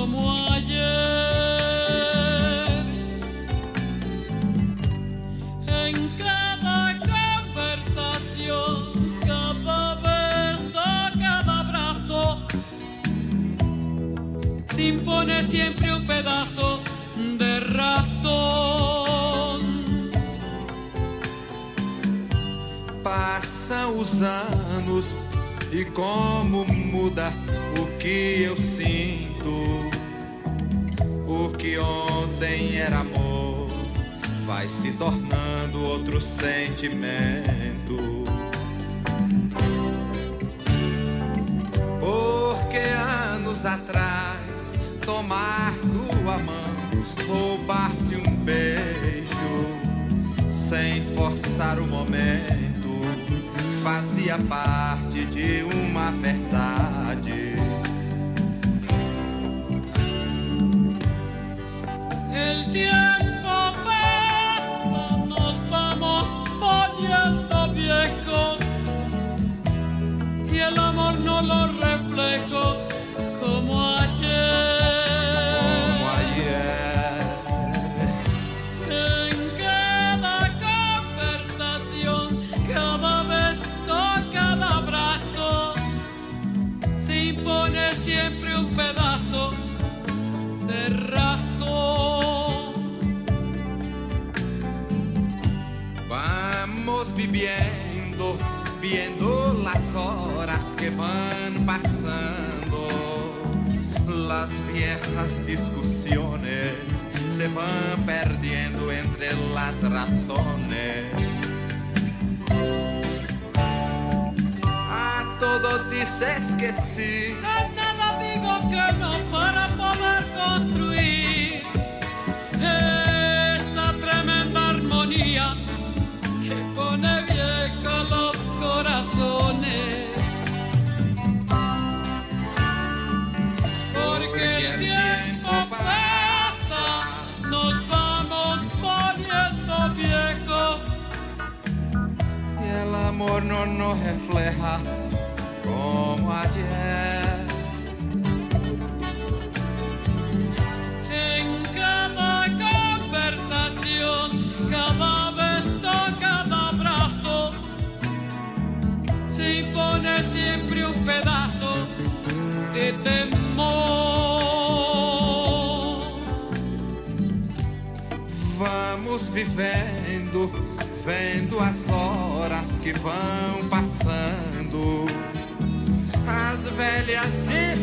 como ayer. En cada conversación, cada beso, cada abrazo, se impone siempre un pedazo de razón. Passam os anos e como muda o que eu sinto. O que ontem era amor vai se tornando outro sentimento. Porque anos atrás tomar tua mão, roubar-te um beijo sem forçar o momento, fazia parte de uma verdade. El tiempo pasa, nos vamos poniendo viejos y el amor no lo reflejo como ayer. Como ayer. En cada conversación, cada beso, cada abrazo, se impone siempre un pedazo de razón. Vamos viviendo, viendo las horas que van pasando. Las viejas discusiones se van perdiendo entre las razones. A todo dices que sí, A nada digo que no para poder construir esa tremenda armonía que pone viejos los corazones. Porque el tiempo pasa, nos vamos poniendo viejos y el amor no nos refleja como ayer. en cada conversación, cada beso, cada abrazo, se impone siempre un pedazo de temor. Vamos vivendo, vendo as horas que vão passando. As velhas